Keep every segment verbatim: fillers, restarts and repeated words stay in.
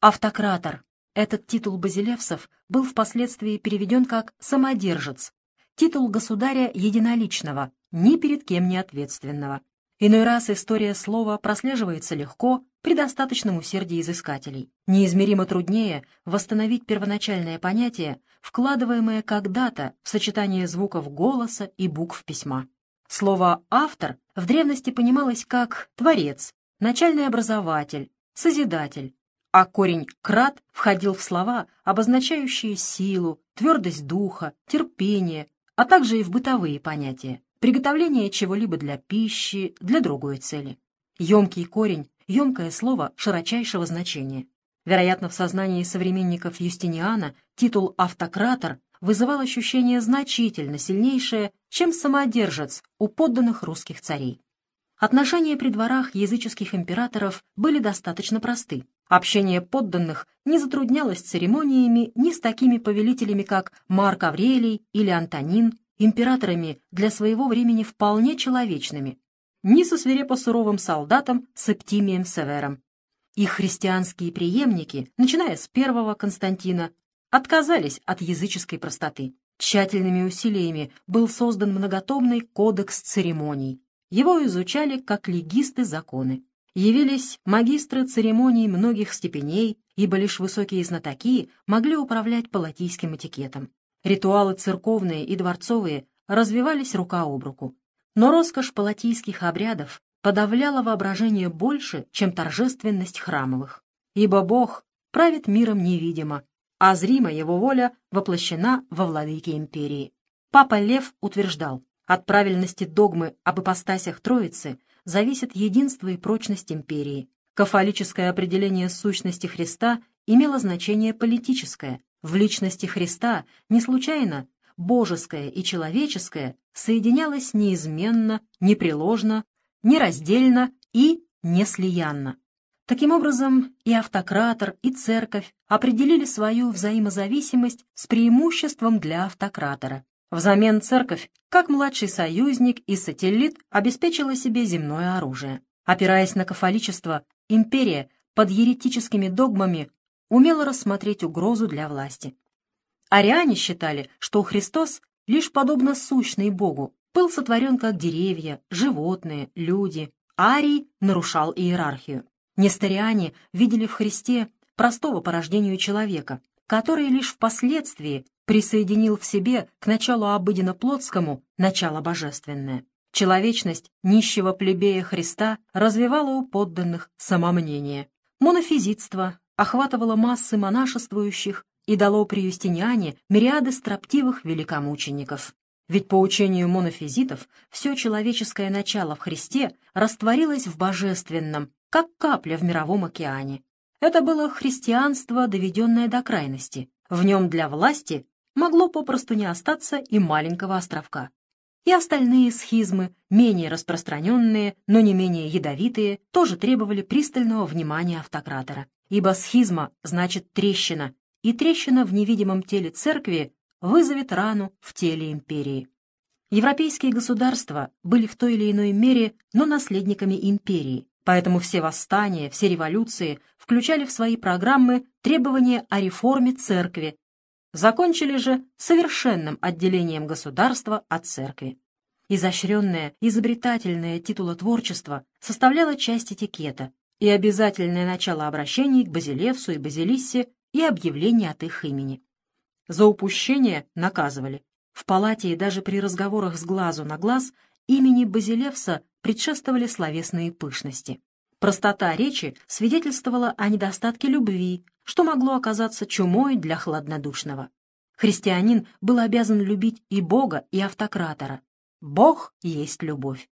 Автократор. Этот титул базилевсов был впоследствии переведен как «самодержец», титул государя единоличного, ни перед кем не ответственного. Иной раз история слова прослеживается легко при достаточном усердии изыскателей. Неизмеримо труднее восстановить первоначальное понятие, вкладываемое когда-то в сочетание звуков голоса и букв письма. Слово «автор» в древности понималось как «творец», «начальный образователь», «созидатель», а корень «крат» входил в слова, обозначающие силу, твердость духа, терпение, а также и в бытовые понятия, приготовление чего-либо для пищи, для другой цели. Емкий корень, емкое слово широчайшего значения. Вероятно, в сознании современников Юстиниана титул «автократор» вызывал ощущение значительно сильнейшее, чем самодержец у подданных русских царей. Отношения при дворах языческих императоров были достаточно просты. Общение подданных не затруднялось церемониями ни с такими повелителями, как Марк Аврелий или Антонин, императорами для своего времени вполне человечными, ни со свирепо суровым солдатом Септимием Севером. Их христианские преемники, начиная с первого Константина, отказались от языческой простоты. Тщательными усилиями был создан многотомный кодекс церемоний. Его изучали как легисты законы. Явились магистры церемоний многих степеней, ибо лишь высокие знатоки могли управлять палатийским этикетом. Ритуалы церковные и дворцовые развивались рука об руку. Но роскошь палатийских обрядов подавляла воображение больше, чем торжественность храмовых. Ибо Бог правит миром невидимо, а зримо его воля воплощена во владыке империи. Папа Лев утверждал, от правильности догмы об ипостасях Троицы зависит единство и прочность империи. Кафолическое определение сущности Христа имело значение политическое. В личности Христа не случайно божеское и человеческое соединялось неизменно, непреложно, нераздельно и неслиянно. Таким образом, и автократор, и церковь определили свою взаимозависимость с преимуществом для автократора. Взамен церковь, как младший союзник и сателлит, обеспечила себе земное оружие. Опираясь на кафоличество, империя под еретическими догмами умела рассмотреть угрозу для власти. Ариане считали, что Христос, лишь подобно сущный Богу, был сотворен как деревья, животные, люди. Арий нарушал иерархию. Несториане видели в Христе простого по рождению человека, который лишь впоследствии присоединил в себе к началу обыденно-плотскому начало божественное. Человечность нищего плебея Христа развивала у подданных самомнение. Монофизитство охватывало массы монашествующих и дало при Юстиниане мириады строптивых великомучеников. Ведь по учению монофизитов все человеческое начало в Христе растворилось в божественном, как капля в мировом океане. Это было христианство, доведенное до крайности. В нем для власти могло попросту не остаться и маленького островка. И остальные схизмы, менее распространенные, но не менее ядовитые, тоже требовали пристального внимания автократора. Ибо схизма значит трещина, и трещина в невидимом теле церкви вызовет рану в теле империи. Европейские государства были в той или иной мере, но наследниками империи, поэтому все восстания, все революции включали в свои программы требования о реформе церкви, закончили же совершенным отделением государства от церкви. Изощренное, изобретательное титулотворчество составляло часть этикета и обязательное начало обращений к базилевсу и базилиссе и объявление от их имени. За упущение наказывали. В палате и даже при разговорах с глазу на глаз имени базилевса предшествовали словесные пышности. Простота речи свидетельствовала о недостатке любви, что могло оказаться чумой для хладнодушного. Христианин был обязан любить и Бога, и автократора. Бог есть любовь.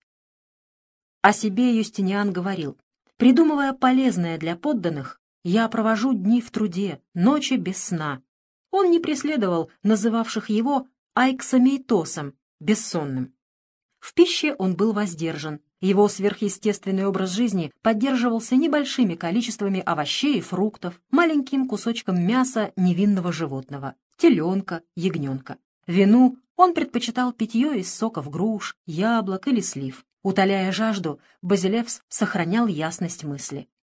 О себе Юстиниан говорил: «Придумывая полезное для подданных, я провожу дни в труде, ночи без сна». Он не преследовал называвших его айксамейтосом, бессонным. В пище он был воздержан. Его сверхъестественный образ жизни поддерживался небольшими количествами овощей и фруктов, маленьким кусочком мяса невинного животного, теленка, ягненка. Вину он предпочитал питье из соков груш, яблок или слив. Утоляя жажду, базилевс сохранял ясность мысли.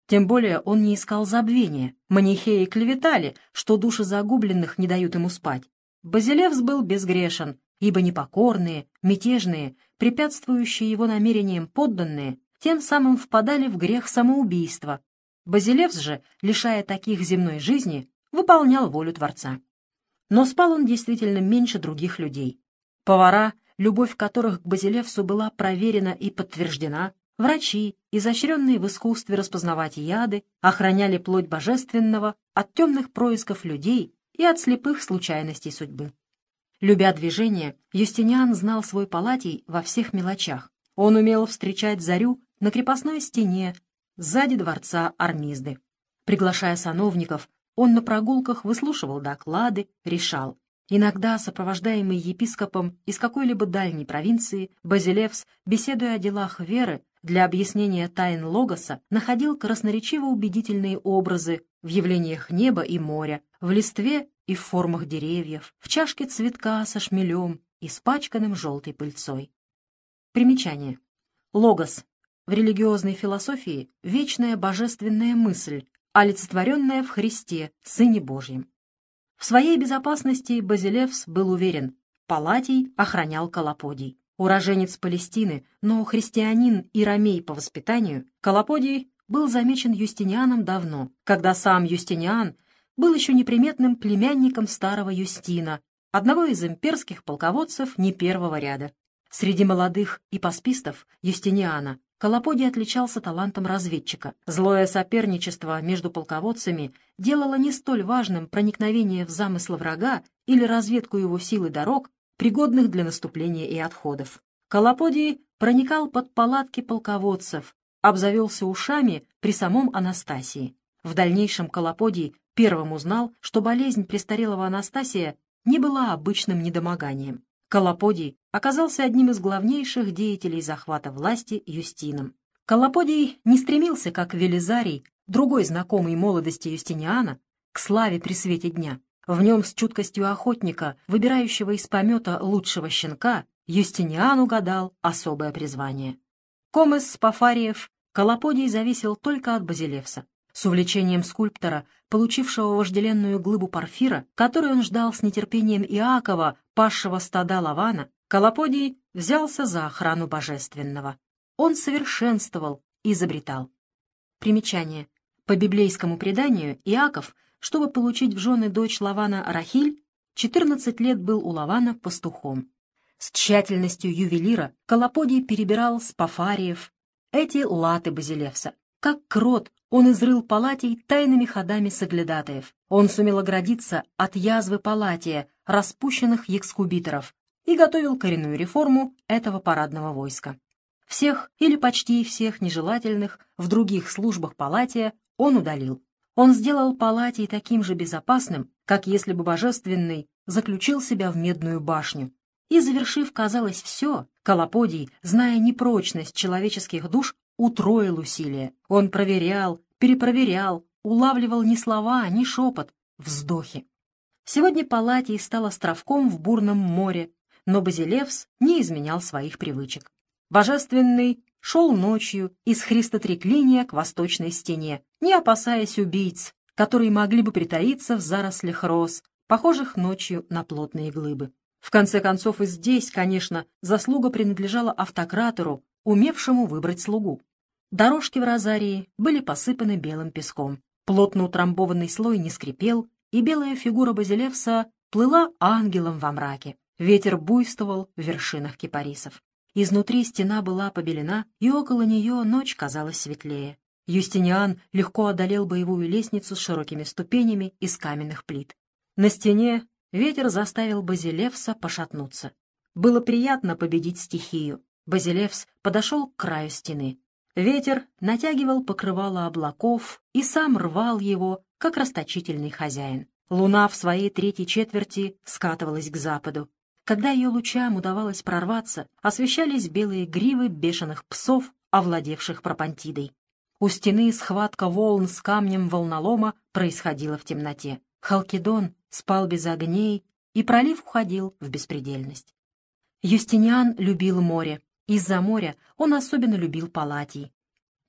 Тем более он не искал забвения. Манихеи клеветали, что души загубленных не дают ему спать. Базилевс был безгрешен, ибо непокорные, мятежные, препятствующие его намерениям подданные, тем самым впадали в грех самоубийства. Базилевс же, лишая таких земной жизни, выполнял волю Творца. Но спал он действительно меньше других людей. Повара, любовь которых к Базилевсу была проверена и подтверждена, врачи, изощренные в искусстве распознавать яды, охраняли плоть божественного от темных происков людей и от слепых случайностей судьбы. Любя движение, Юстиниан знал свой Палатий во всех мелочах. Он умел встречать зарю на крепостной стене, сзади дворца Армизды. Приглашая сановников, он на прогулках выслушивал доклады, решал. Иногда, сопровождаемый епископом из какой-либо дальней провинции, Базилевс, беседуя о делах веры, для объяснения тайн Логоса находил красноречиво убедительные образы в явлениях неба и моря, в листве и в формах деревьев, в чашке цветка со шмелем, испачканным желтой пыльцой. Примечание. Логос. В религиозной философии вечная божественная мысль, олицетворенная в Христе, Сыне Божьем. В своей безопасности Базилевс был уверен. Палатий охранял Колоподий. Уроженец Палестины, но христианин и ромей по воспитанию, Колоподий был замечен Юстинианом давно, когда сам Юстиниан был еще неприметным племянником старого Юстина, одного из имперских полководцев не первого ряда. Среди молодых ипоспистов Юстиниана Колоподий отличался талантом разведчика. Злое соперничество между полководцами делало не столь важным проникновение в замыслы врага или разведку его сил и дорог, пригодных для наступления и отходов. Колоподий проникал под палатки полководцев, обзавелся ушами при самом Анастасии. В дальнейшем Колоподий первым узнал, что болезнь престарелого Анастасия не была обычным недомоганием. Колоподий оказался одним из главнейших деятелей захвата власти Юстином. Колоподий не стремился, как Велизарий, другой знакомый молодости Юстиниана, к славе при свете дня. В нем с чуткостью охотника, выбирающего из помета лучшего щенка, Юстиниан угадал особое призвание. Комес Спафариев Колоподий зависел только от Базилевса. С увлечением скульптора, получившего вожделенную глыбу порфира, которую он ждал с нетерпением Иакова, пасшего стада Лавана, Колоподий взялся за охрану божественного. Он совершенствовал, изобретал. Примечание. По библейскому преданию Иаков, чтобы получить в жены дочь Лавана Рахиль, четырнадцать лет был у Лавана пастухом. С тщательностью ювелира Колоподий перебирал спафариев, эти латы Базилевса. Как крот, он изрыл Палатий тайными ходами соглядатаев. Он сумел оградиться от язвы Палатия, распущенных екскубиторов, и готовил коренную реформу этого парадного войска. Всех или почти всех нежелательных в других службах Палатия он удалил. Он сделал Палатий таким же безопасным, как если бы Божественный заключил себя в медную башню. И, завершив, казалось, все, Колоподий, зная непрочность человеческих душ, утроил усилия. Он проверял, перепроверял, улавливал не слова, не шепот, вздохи. Сегодня Палатий стал островком в бурном море, но Базилевс не изменял своих привычек. Божественный шел ночью из Христотреклиния к восточной стене, не опасаясь убийц, которые могли бы притаиться в зарослях роз, похожих ночью на плотные глыбы. В конце концов, и здесь, конечно, заслуга принадлежала автократору, умевшему выбрать слугу. Дорожки в розарии были посыпаны белым песком. Плотно утрамбованный слой не скрипел, и белая фигура Базилевса плыла ангелом во мраке. Ветер буйствовал в вершинах кипарисов. Изнутри стена была побелена, и около нее ночь казалась светлее. Юстиниан легко одолел боевую лестницу с широкими ступенями из каменных плит. На стене ветер заставил Базилевса пошатнуться. Было приятно победить стихию. Базилевс подошел к краю стены. Ветер натягивал покрывало облаков и сам рвал его, как расточительный хозяин. Луна в своей третьей четверти скатывалась к западу. Когда ее лучам удавалось прорваться, освещались белые гривы бешеных псов, овладевших Пропонтидой. У стены схватка волн с камнем волнолома происходила в темноте. Халкидон спал без огней, и пролив уходил в беспредельность. Юстиниан любил море. Из-за моря он особенно любил Палатий.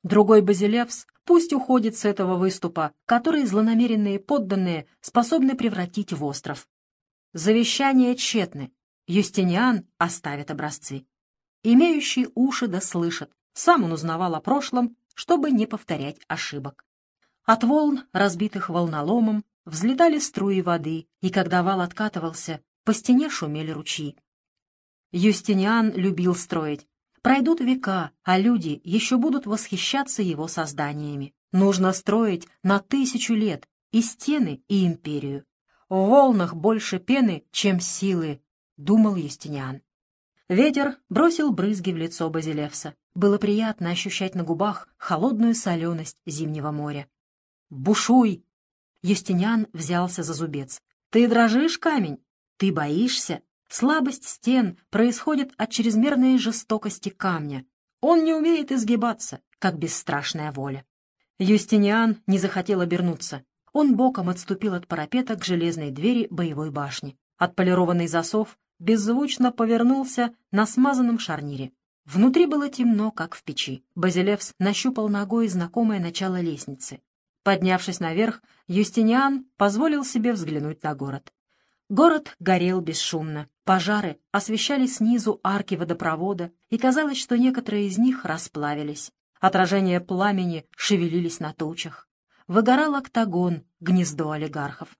Другой Базилевс пусть уходит с этого выступа, который злонамеренные подданные способны превратить в остров. Завещания тщетны. Юстиниан оставит образцы. Имеющий уши да слышат. Сам он узнавал о прошлом, чтобы не повторять ошибок. От волн, разбитых волноломом, взлетали струи воды, и когда вал откатывался, по стене шумели ручьи. Юстиниан любил строить. Пройдут века, а люди еще будут восхищаться его созданиями. Нужно строить на тысячу лет и стены, и империю. В волнах больше пены, чем силы, — думал Юстиниан. Ветер бросил брызги в лицо Базилевса. Было приятно ощущать на губах холодную соленость зимнего моря. «Бушуй!» Юстиниан взялся за зубец. «Ты дрожишь, камень? Ты боишься?» Слабость стен происходит от чрезмерной жестокости камня. Он не умеет изгибаться, как бесстрашная воля. Юстиниан не захотел обернуться. Он боком отступил от парапета к железной двери боевой башни. Отполированный засов беззвучно повернулся на смазанном шарнире. Внутри было темно, как в печи. Базилевс нащупал ногой знакомое начало лестницы. Поднявшись наверх, Юстиниан позволил себе взглянуть на город. Город горел бесшумно. Пожары освещали снизу арки водопровода, и казалось, что некоторые из них расплавились. Отражения пламени шевелились на тучах. Выгорал октагон, гнездо олигархов.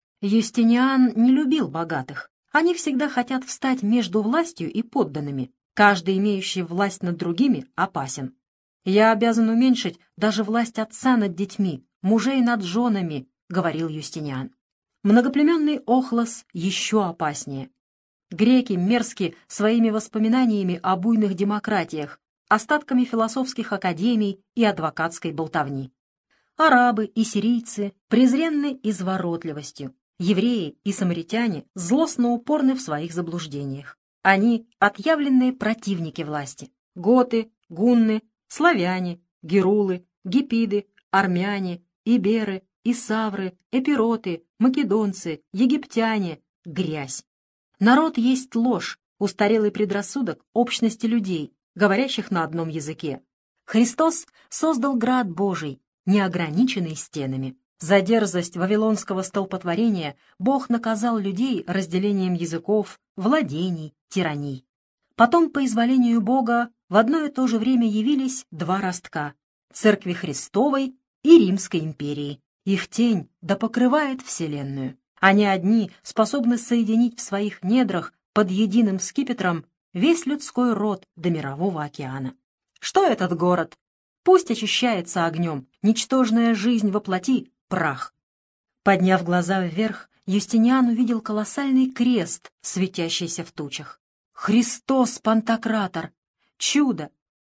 Юстиниан не любил богатых. Они всегда хотят встать между властью и подданными. Каждый, имеющий власть над другими, опасен. «Я обязан уменьшить даже власть отца над детьми, мужей над женами», — говорил Юстиниан. Многоплеменный Охлос еще опаснее. Греки мерзки своими воспоминаниями о буйных демократиях, остатками философских академий и адвокатской болтовни. Арабы и сирийцы презренны изворотливостью. Евреи и самаритяне злостно упорны в своих заблуждениях. Они — отъявленные противники власти. Готы, гунны, славяне, герулы, гиппиды, армяне, иберы, исавры, эпироты, македонцы, египтяне — грязь. Народ есть ложь, устарелый предрассудок общности людей, говорящих на одном языке. Христос создал град Божий, неограниченный стенами. За дерзость вавилонского столпотворения Бог наказал людей разделением языков, владений, тираний. Потом, по изволению Бога, в одно и то же время явились два ростка — Церкви Христовой и Римской империи. Их тень да покрывает вселенную. Они одни способны соединить в своих недрах под единым скипетром весь людской род до мирового океана. Что этот город? Пусть очищается огнем, ничтожная жизнь во плоти — прах. Подняв глаза вверх, Юстиниан увидел колоссальный крест, светящийся в тучах. Христос Пантократор! Чудо!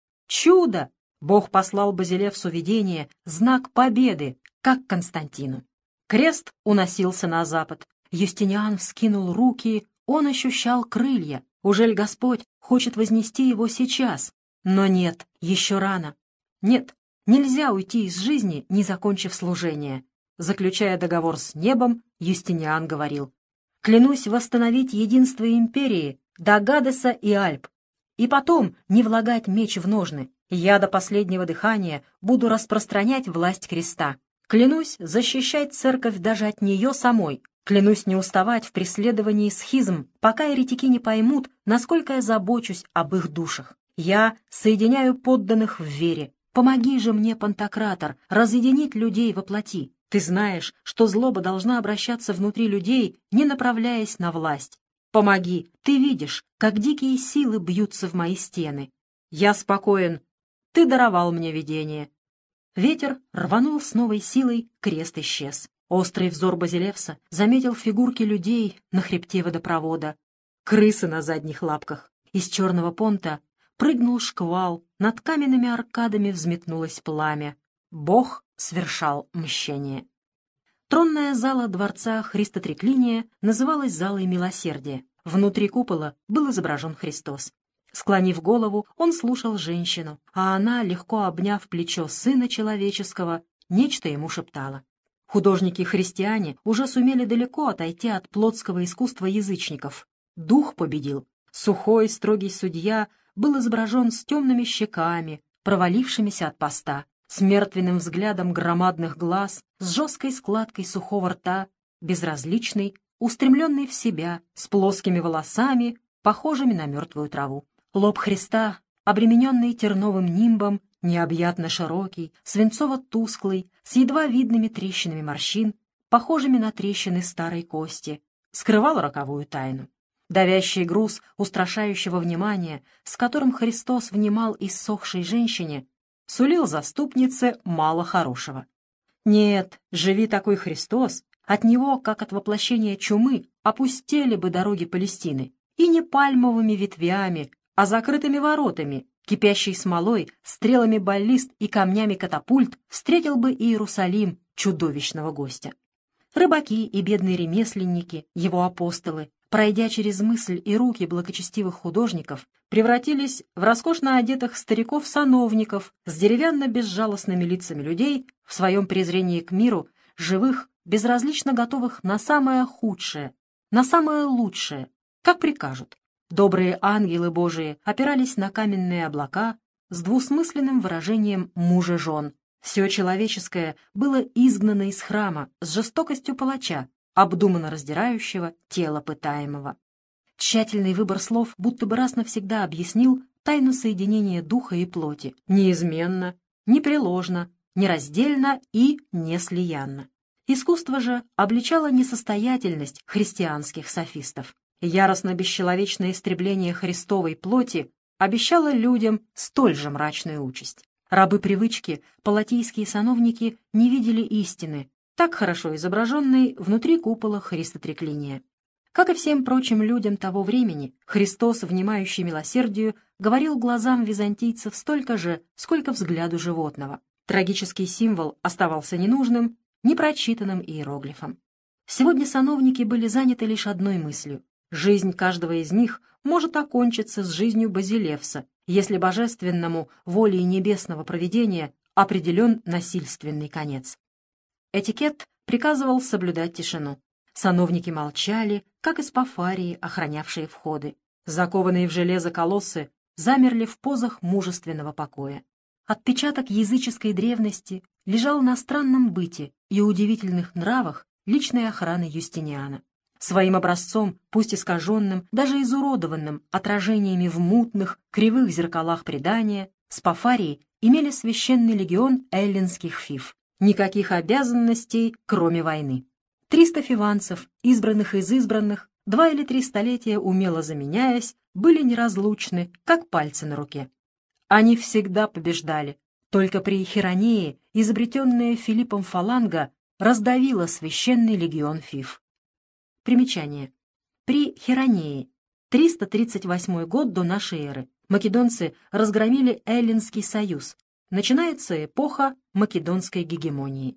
Чудо! Бог послал Базилевсу видение, знак победы, как Константину. Крест уносился на запад. Юстиниан вскинул руки, он ощущал крылья. Ужель Господь хочет вознести его сейчас? Но нет, еще рано. Нет, нельзя уйти из жизни, не закончив служение. Заключая договор с небом, Юстиниан говорил: «Клянусь восстановить единство империи до Гадеса и Альп, и потом не влагать меч в ножны. Я до последнего дыхания буду распространять власть креста. Клянусь защищать церковь даже от нее самой. Клянусь не уставать в преследовании схизм, пока еретики не поймут, насколько я забочусь об их душах. Я соединяю подданных в вере. Помоги же мне, Пантократор, разъединить людей во плоти. Ты знаешь, что злоба должна обращаться внутри людей, не направляясь на власть. Помоги, ты видишь, как дикие силы бьются в мои стены. Я спокоен. Ты даровал мне видение». Ветер рванул с новой силой, крест исчез. Острый взор Базилевса заметил фигурки людей на хребте водопровода. Крысы на задних лапках. Из черного понта прыгнул шквал, над каменными аркадами взметнулось пламя. Бог свершал мщение. Тронная зала дворца Христотреклиния называлась залой милосердия. Внутри купола был изображен Христос. Склонив голову, он слушал женщину, а она, легко обняв плечо сына человеческого, нечто ему шептала. Художники-христиане уже сумели далеко отойти от плотского искусства язычников. Дух победил. Сухой, строгий судья был изображен с темными щеками, провалившимися от поста, с мертвенным взглядом громадных глаз, с жесткой складкой сухого рта, безразличный, устремленный в себя, с плоскими волосами, похожими на мертвую траву. Лоб Христа, обремененный терновым нимбом, необъятно широкий, свинцово-тусклый, с едва видными трещинами морщин, похожими на трещины старой кости, скрывал роковую тайну. Давящий груз устрашающего внимания, с которым Христос внимал иссохшей женщине, сулил заступнице мало хорошего. Нет, живи такой Христос, от него, как от воплощения чумы, опустели бы дороги Палестины, и не пальмовыми ветвями, а закрытыми воротами, кипящей смолой, стрелами баллист и камнями катапульт встретил бы Иерусалим чудовищного гостя. Рыбаки и бедные ремесленники, его апостолы, пройдя через мысль и руки благочестивых художников, превратились в роскошно одетых стариков-сановников с деревянно-безжалостными лицами людей в своем презрении к миру, живых, безразлично готовых на самое худшее, на самое лучшее, как прикажут. Добрые ангелы Божии опирались на каменные облака с двусмысленным выражением мужа-жен. Все человеческое было изгнано из храма с жестокостью палача, обдуманно раздирающего тело пытаемого. Тщательный выбор слов будто бы раз навсегда объяснил тайну соединения духа и плоти, неизменно, непреложно, нераздельно и неслиянно. Искусство же обличало несостоятельность христианских софистов. Яростно-бесчеловечное истребление Христовой плоти обещало людям столь же мрачную участь. Рабы привычки, палатийские сановники не видели истины, так хорошо изображенной внутри купола Христотреклиния. Как и всем прочим людям того времени, Христос, внимающий милосердию, говорил глазам византийцев столько же, сколько взгляду животного. Трагический символ оставался ненужным, непрочитанным иероглифом. Сегодня сановники были заняты лишь одной мыслью. Жизнь каждого из них может окончиться с жизнью Базилевса, если божественному, волей небесного провидения, определен насильственный конец. Этикет приказывал соблюдать тишину. Сановники молчали, как испофарии, охранявшие входы. Закованные в железо колоссы замерли в позах мужественного покоя. Отпечаток языческой древности лежал на странном быте и удивительных нравах личной охраны Юстиниана. Своим образцом, пусть искаженным, даже изуродованным отражениями в мутных, кривых зеркалах предания, спофарии имели священный легион эллинских фив. Никаких обязанностей, кроме войны. Триста фиванцев, избранных из избранных, два или три столетия умело заменяясь, были неразлучны, как пальцы на руке. Они всегда побеждали. Только при Хиронее, изобретенная Филиппом фаланга, раздавила священный легион фив. Примечание. При Хиронее, триста тридцать восьмой год до нашей эры, македонцы разгромили Эллинский союз. Начинается эпоха македонской гегемонии.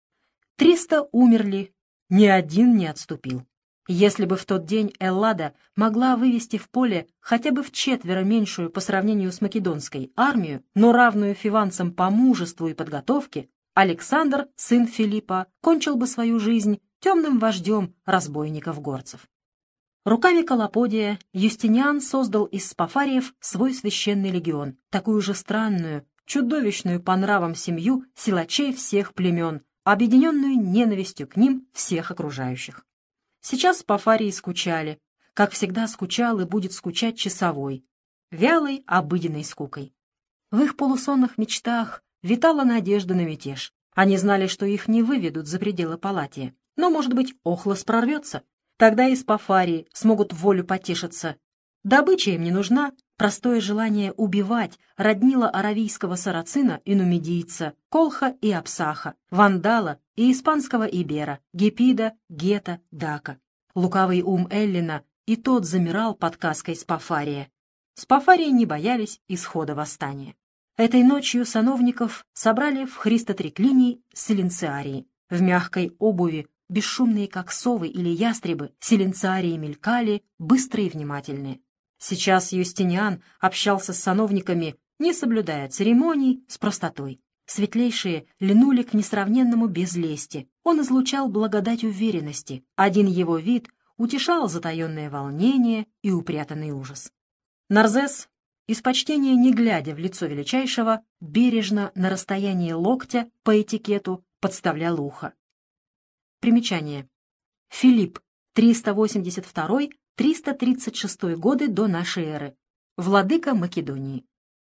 Триста умерли, ни один не отступил. Если бы в тот день Эллада могла вывести в поле хотя бы вчетверо меньшую по сравнению с македонской армию, но равную фиванцам по мужеству и подготовке, Александр, сын Филиппа, кончил бы свою жизнь темным вождем разбойников-горцев. Руками Колоподия Юстиниан создал из спофариев свой священный легион, такую же странную, чудовищную по нравам семью силачей всех племен, объединенную ненавистью к ним всех окружающих. Сейчас спофарии скучали, как всегда скучал и будет скучать часовой, вялой обыденной скукой. В их полусонных мечтах витала надежда на мятеж. Они знали, что их не выведут за пределы Палатия, но, может быть, Охлос прорвется. Тогда и спофарии смогут в волю потешиться. Добыча им не нужна, простое желание убивать роднило аравийского сарацина и нумидийца, Колха и Апсаха, Вандала и испанского Ибера, Гепида, Гета, Дака. Лукавый ум Эллина и тот замирал под каской спофария. Спофарии не боялись исхода восстания. Этой ночью сановников собрали в Христотреклинии силенциарии. В мягкой обуви, бесшумные как совы или ястребы, силенциарии мелькали, быстрые и внимательные. Сейчас Юстиниан общался с сановниками, не соблюдая церемоний, с простотой. Светлейшие льнули к несравненному без лести. Он излучал благодать уверенности. Один его вид утешал затаенное волнение и упрятанный ужас. Нарзес, из почтения не глядя в лицо величайшего, бережно на расстоянии локтя по этикету подставлял ухо. Примечание. Филипп, триста восемьдесят второй — триста тридцать шестой годы до нашей эры. Владыка Македонии.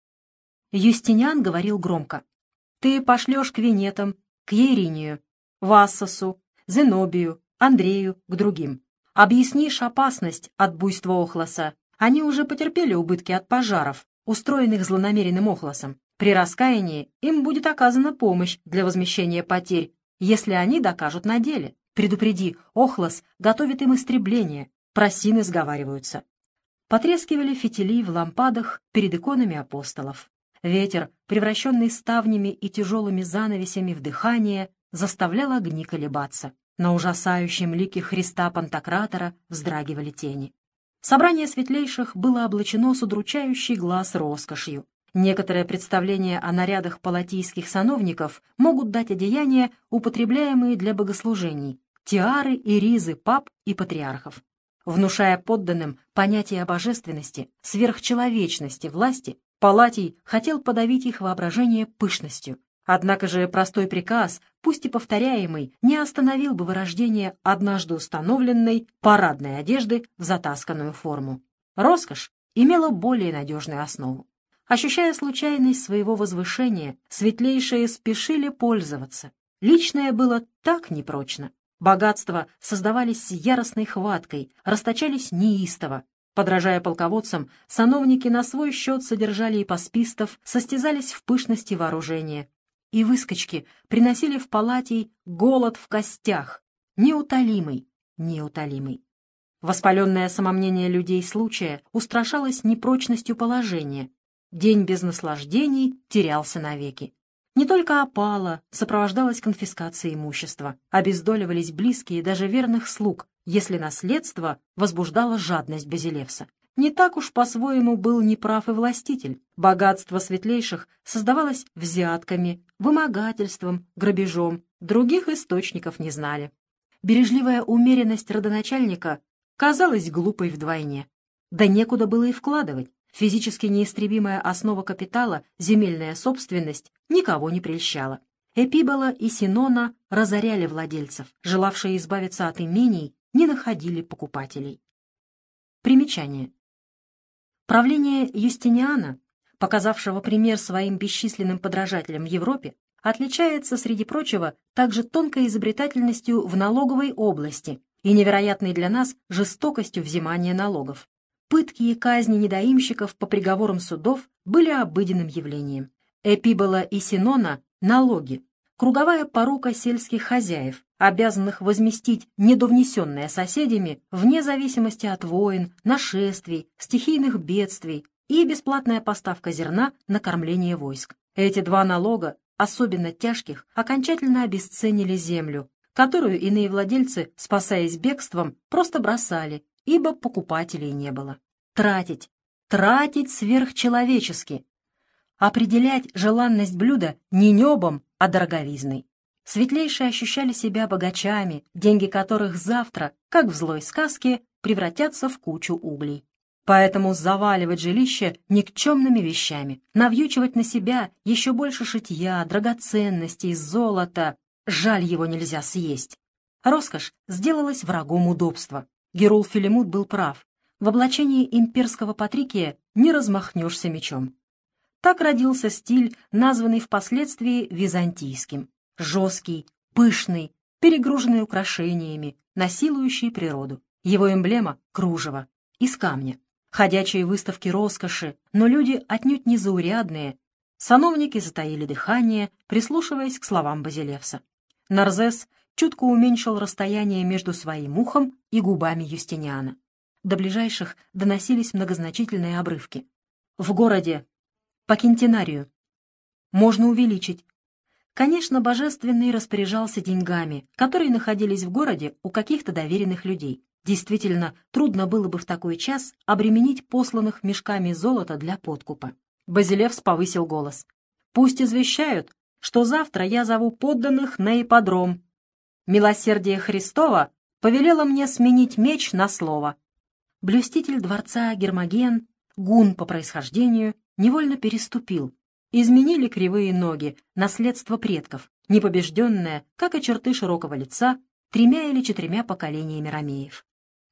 Юстиниан говорил громко: «Ты пошлешь к Венетам, к Ейринию, Вассосу, Зенобию, Андрею, к другим. Объяснишь опасность от буйства Охлоса. Они уже потерпели убытки от пожаров, устроенных злонамеренным Охлосом. При раскаянии им будет оказана помощь для возмещения потерь, если они докажут на деле. Предупреди, Охлос готовит им истребление, просины сговариваются». Потрескивали фитили в лампадах перед иконами апостолов. Ветер, превращенный ставнями и тяжелыми занавесями в дыхание, заставлял огни колебаться. На ужасающем лике Христа Пантократора вздрагивали тени. Собрание светлейших было облачено с удручающей глаз роскошью. Некоторые представления о нарядах палатийских сановников могут дать одеяния, употребляемые для богослужений, тиары и ризы пап и патриархов. Внушая подданным понятие о божественности, сверхчеловечности власти, Палатий хотел подавить их воображение пышностью. Однако же простой приказ, пусть и повторяемый, не остановил бы вырождение однажды установленной парадной одежды в затасканную форму. Роскошь имела более надежную основу. Ощущая случайность своего возвышения, светлейшие спешили пользоваться. Личное было так непрочно. Богатства создавались с яростной хваткой, расточались неистово. Подражая полководцам, сановники на свой счет содержали ипоспистов, состязались в пышности вооружения. И выскочки приносили в Палатий голод в костях, неутолимый, неутолимый. Воспаленное самомнение людей случая устрашалось непрочностью положения. День без наслаждений терялся навеки. Не только опала сопровождалась конфискацией имущества, обездоливались близкие даже верных слуг, если наследство возбуждало жадность Базилевса. Не так уж по-своему был неправ и властитель. Богатство светлейших создавалось взятками, вымогательством, грабежом, других источников не знали. Бережливая умеренность родоначальника казалась глупой вдвойне. Да некуда было и вкладывать. Физически неистребимая основа капитала, земельная собственность, никого не прельщала. Эпибола и Синона разоряли владельцев, желавшие избавиться от имений, не находили покупателей. Примечание. Правление Юстиниана, показавшего пример своим бесчисленным подражателям в Европе, отличается, среди прочего, также тонкой изобретательностью в налоговой области и невероятной для нас жестокостью взимания налогов. Пытки и казни недоимщиков по приговорам судов были обыденным явлением. Эпибола и Синона — налоги, круговая порука сельских хозяев, обязанных возместить недовнесенное соседями вне зависимости от войн, нашествий, стихийных бедствий и бесплатная поставка зерна на кормление войск. Эти два налога, особенно тяжких, окончательно обесценили землю, которую иные владельцы, спасаясь бегством, просто бросали, ибо покупателей не было. Тратить, тратить сверхчеловечески. Определять желанность блюда не небом, а дороговизной. Светлейшие ощущали себя богачами, деньги которых завтра, как в злой сказке, превратятся в кучу углей. Поэтому заваливать жилище никчемными вещами, навьючивать на себя еще больше шитья, драгоценностей, золота, жаль, его нельзя съесть. Роскошь сделалась врагом удобства. Герул Филимут был прав. В облачении имперского патрикия не размахнешься мечом. Так родился стиль, названный впоследствии византийским. Жесткий, пышный, перегруженный украшениями, насилующий природу. Его эмблема — кружево, из камня. Ходячие выставки роскоши, но люди отнюдь не заурядные. Сановники затаили дыхание, прислушиваясь к словам Базилевса. Нарзес чутко уменьшил расстояние между своим ухом и губами Юстиниана. До ближайших доносились многозначительные обрывки. В городе, по кентинарию, можно увеличить. Конечно, Божественный распоряжался деньгами, которые находились в городе у каких-то доверенных людей. Действительно, трудно было бы в такой час обременить посланных мешками золота для подкупа. Базилевс повысил голос. «Пусть извещают, что завтра я зову подданных на ипподром. Милосердие Христово повелело мне сменить меч на слово». Блюститель дворца Гермоген, гун по происхождению, невольно переступил. Изменили кривые ноги, наследство предков, непобежденное, как и черты широкого лица, тремя или четырьмя поколениями ромеев.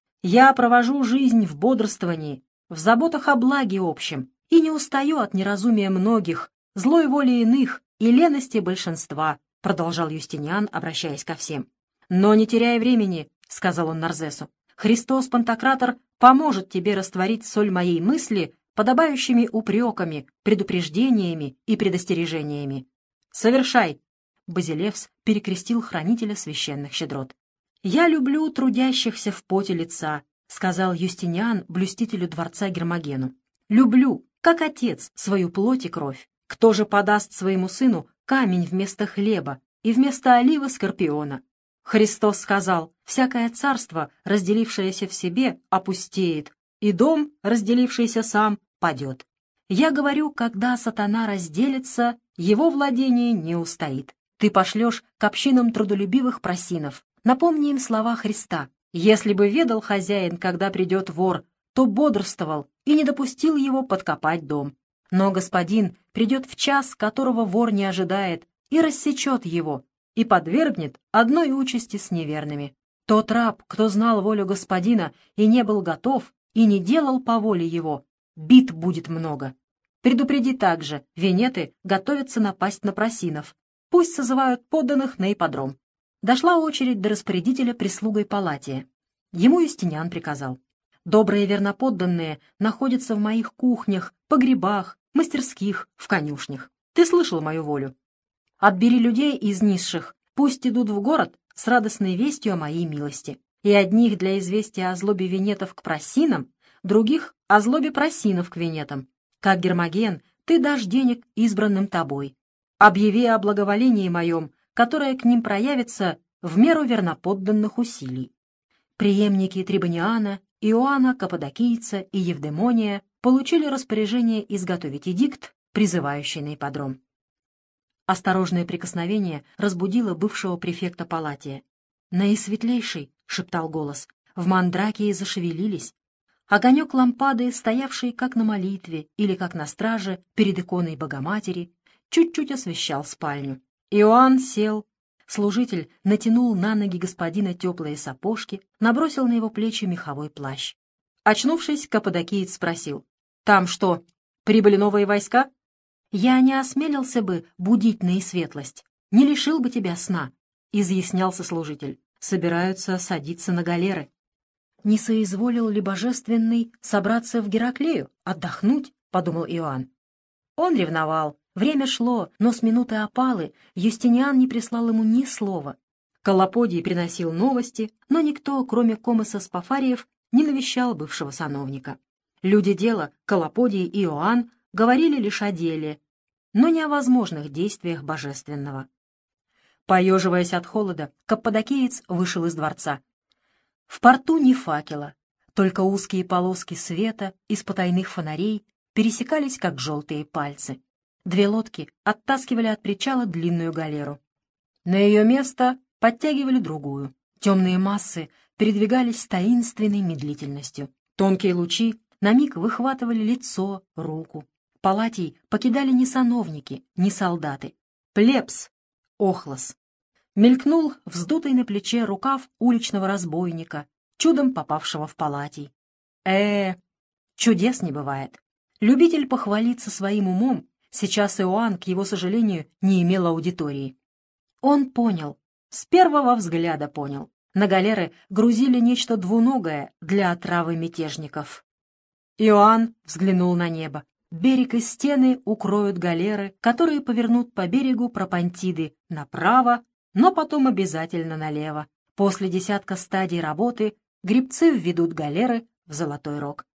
Я провожу жизнь в бодрствовании, в заботах о благе общем, и не устаю от неразумия многих, злой воли иных и лености большинства, продолжал Юстиниан, обращаясь ко всем. Но не теряя времени, сказал он Нарзесу, Христос Пантократор поможет тебе растворить соль моей мысли подобающими упреками, предупреждениями и предостережениями. Совершай! Базилевс перекрестил хранителя священных щедрот. «Я люблю трудящихся в поте лица», — сказал Юстиниан блюстителю дворца Гермогену. «Люблю, как отец, свою плоть и кровь. Кто же подаст своему сыну камень вместо хлеба и вместо оливы скорпиона? Христос сказал, всякое царство, разделившееся в себе, опустеет, и дом, разделившийся сам, падет. Я говорю, когда сатана разделится, его владение не устоит. Ты пошлешь к общинам трудолюбивых просинов. Напомни им слова Христа. Если бы ведал хозяин, когда придет вор, то бодрствовал и не допустил его подкопать дом. Но господин придет в час, которого вор не ожидает, и рассечет его, и подвергнет одной участи с неверными. Тот раб, кто знал волю господина и не был готов, и не делал по воле его, бит будет много. Предупреди также, венеты готовятся напасть на просинов. Пусть созывают подданных на ипподром. Дошла очередь до распорядителя прислугой Палатия. Ему Юстиниан приказал. Добрые верноподданные находятся в моих кухнях, погребах, мастерских, в конюшнях. Ты слышал мою волю. Отбери людей из низших, пусть идут в город с радостной вестью о моей милости. И одних для известия о злобе венетов к просинам, других — о злобе просинов к венетам. Как Гермоген, ты дашь денег избранным тобой. Объяви о благоволении моем, которое к ним проявится в меру верноподданных усилий. Преемники Трибониана, Иоанна Каппадокийца и Евдемония получили распоряжение изготовить эдикт, призывающий на ипподром. Осторожное прикосновение разбудило бывшего префекта Палатия. «Наисветлейший!» — шептал голос. В мандракии зашевелились. Огонек лампады, стоявший как на молитве или как на страже перед иконой Богоматери, чуть-чуть освещал спальню. Иоанн сел. Служитель натянул на ноги господина теплые сапожки, набросил на его плечи меховой плащ. Очнувшись, Каппадокиец спросил. «Там что, прибыли новые войска?» «Я не осмелился бы будить наисветлость, не лишил бы тебя сна», — изъяснялся служитель. «Собираются садиться на галеры». «Не соизволил ли божественный собраться в Гераклею, отдохнуть?» — подумал Иоанн. Он ревновал. Время шло, но с минуты опалы Юстиниан не прислал ему ни слова. Коллаподий приносил новости, но никто, кроме Комоса Спафариев, не навещал бывшего сановника. Люди дела, Коллаподий и Иоанн, говорили лишь о деле, но не о возможных действиях божественного. Поеживаясь от холода, Каппадокиец вышел из дворца. В порту ни факела, только узкие полоски света из потайных фонарей пересекались, как желтые пальцы. Две лодки оттаскивали от причала длинную галеру. На ее место подтягивали другую. Темные массы передвигались с таинственной медлительностью. Тонкие лучи на миг выхватывали лицо, руку. Палатий покидали не сановники, не солдаты. Плебс, охлос. Мелькнул вздутый на плече рукав уличного разбойника, чудом попавшего в Палатий. э чудес не бывает. Любитель похвалиться своим умом, сейчас Иоанн, к его сожалению, не имел аудитории. Он понял, с первого взгляда понял. На галеры грузили нечто двуногое для отравы мятежников. Иоанн взглянул на небо. Берег и стены укроют галеры, которые повернут по берегу Пропонтиды направо, но потом обязательно налево. После десятка стадий работы гребцы введут галеры в Золотой Рог.